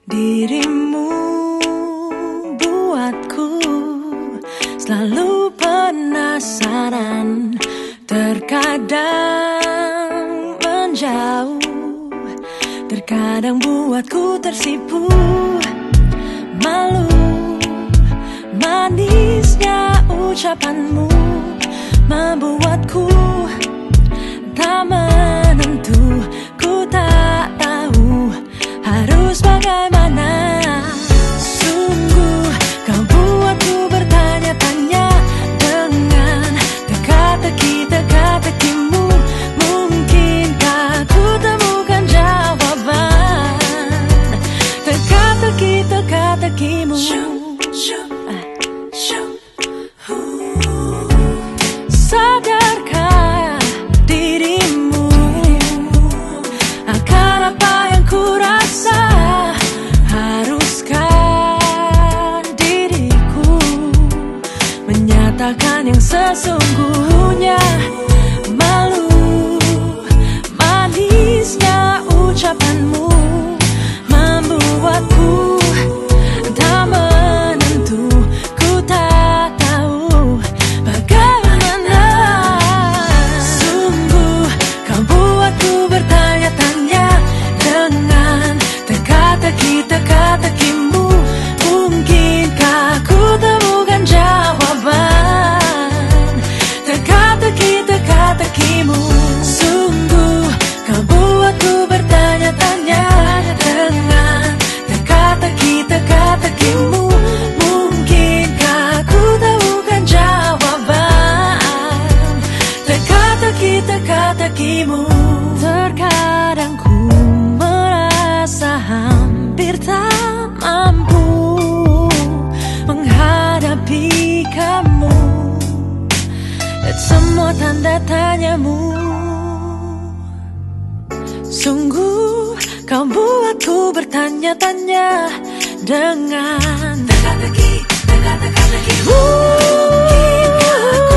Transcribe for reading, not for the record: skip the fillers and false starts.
Dirimu buatku selalu penasaran, terkadang menjauh, terkadang buatku tersipu. Malu manisnya ucapanmu membuatku tak menentu. Ku tak tahu harus bagaimana. Sungguh kau buatku bertanya-tanya dengan teka-tekimu. Mungkinkah ku temukan jawaban teka-tekimu. Sadarkah dirimu akan apa yang ku rasa? Haruskah diriku menyatakan yang sesungguhnya? Malu manisnya ucapanmu membuatku tak menentu. Ku tak tahu bagaimana. Sungguh kau buatku bertanya-tanya dengan teka-tekimu. Mungkinkah ku temukan jawaban teka-tekimu. Sungguh kau buatku bertanya-tanya dengan teka-tekimu. Mungkinkah ku temukan jawaban teka-tekimu. Terkadang ku merasa hampir tak mampu menghadapi kamu dan semua tanda tanyamu. Sungguh kau buatku bertanya-tanya dengan teka-tekimu. Mungkinkah